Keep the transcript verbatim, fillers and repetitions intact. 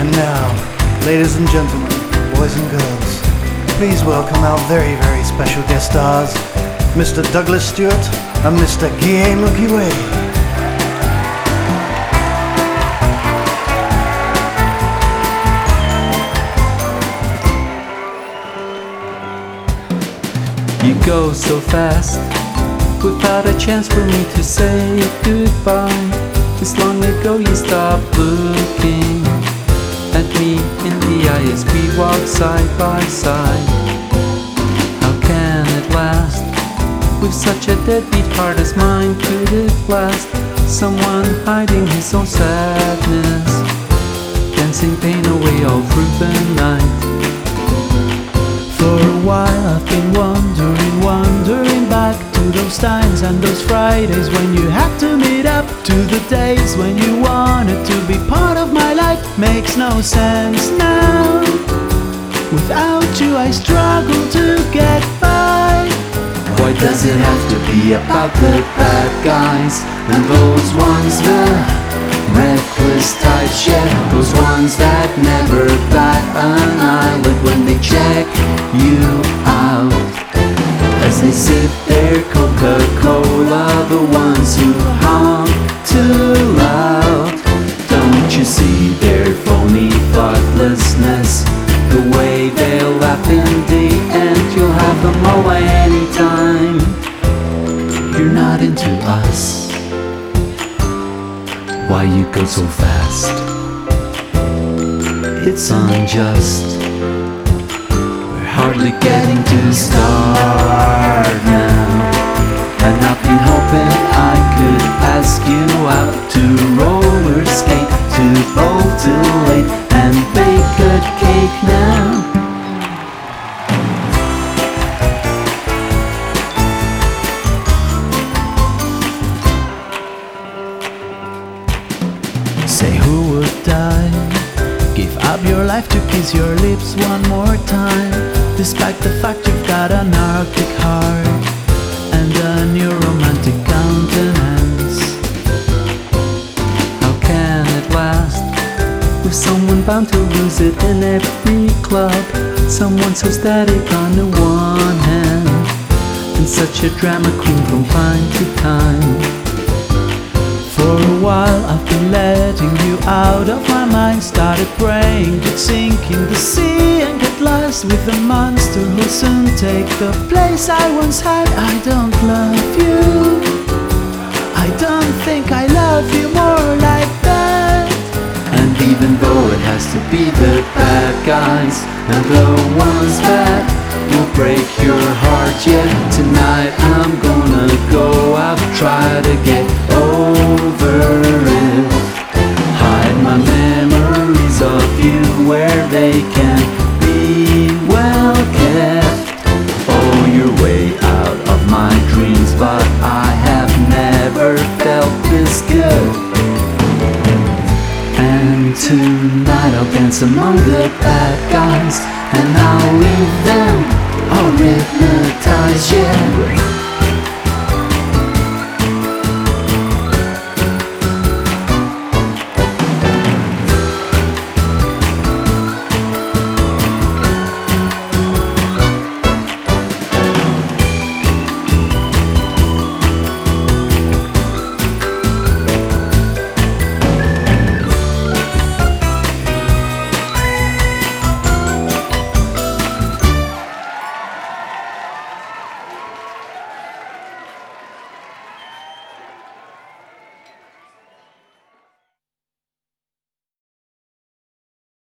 And now, ladies and gentlemen, boys and girls, please welcome our very, very special guest stars, Mister Douglas Stewart and Mister Guy Mukiwe. You go so fast, without a chance for me to say goodbye. This long ago you stopped looking at me in the eye as we walk side by side. How can it last? With such a deadbeat heart as mine, could it last? Someone hiding his own sadness, dancing pain away all through the night. For a while I've been wandering, wandering back to those times and those Fridays when you had to meet up, to the days when you wanted to be part of my life. Makes no sense now. Without you I struggle to get by. Why does it have to be about the bad guys and those ones, the reckless types, yeah, those ones that never bat an eyelid when they check you out as they sip their Coca-Cola, the ones who honk too loud. Don't you see their phony thoughtlessness, the way they laugh in the end? You'll have them all anytime. You're not into us. Why you go so fast? It's unjust. We're hardly getting to start now, and I've been hoping I could ask you out to roller skate, to bowl till late and bake a cake now. Say who would die, give up your life to kiss your lips one more time, despite the fact you've got an Arctic heart and a new romantic countenance. How can it last, with someone bound to lose it in every club? Someone so static on the one hand, and such a drama queen from time to time. For a while I've been letting you out of my mind, started praying you'd sink in the sea and get lost with a monster who'll soon take the place I once had. I don't love you, I don't think I love you more like that. And even though it has to be the bad guys and the ones that will break your heart, yeah, tonight I'm gonna go out, try to get over it, hide my memories of you where they can be well kept. Oh, you're way out of my dreams, but I have never felt this good. And tonight I'll dance among the bad guys, and I'll leave them all hypnotized, yeah.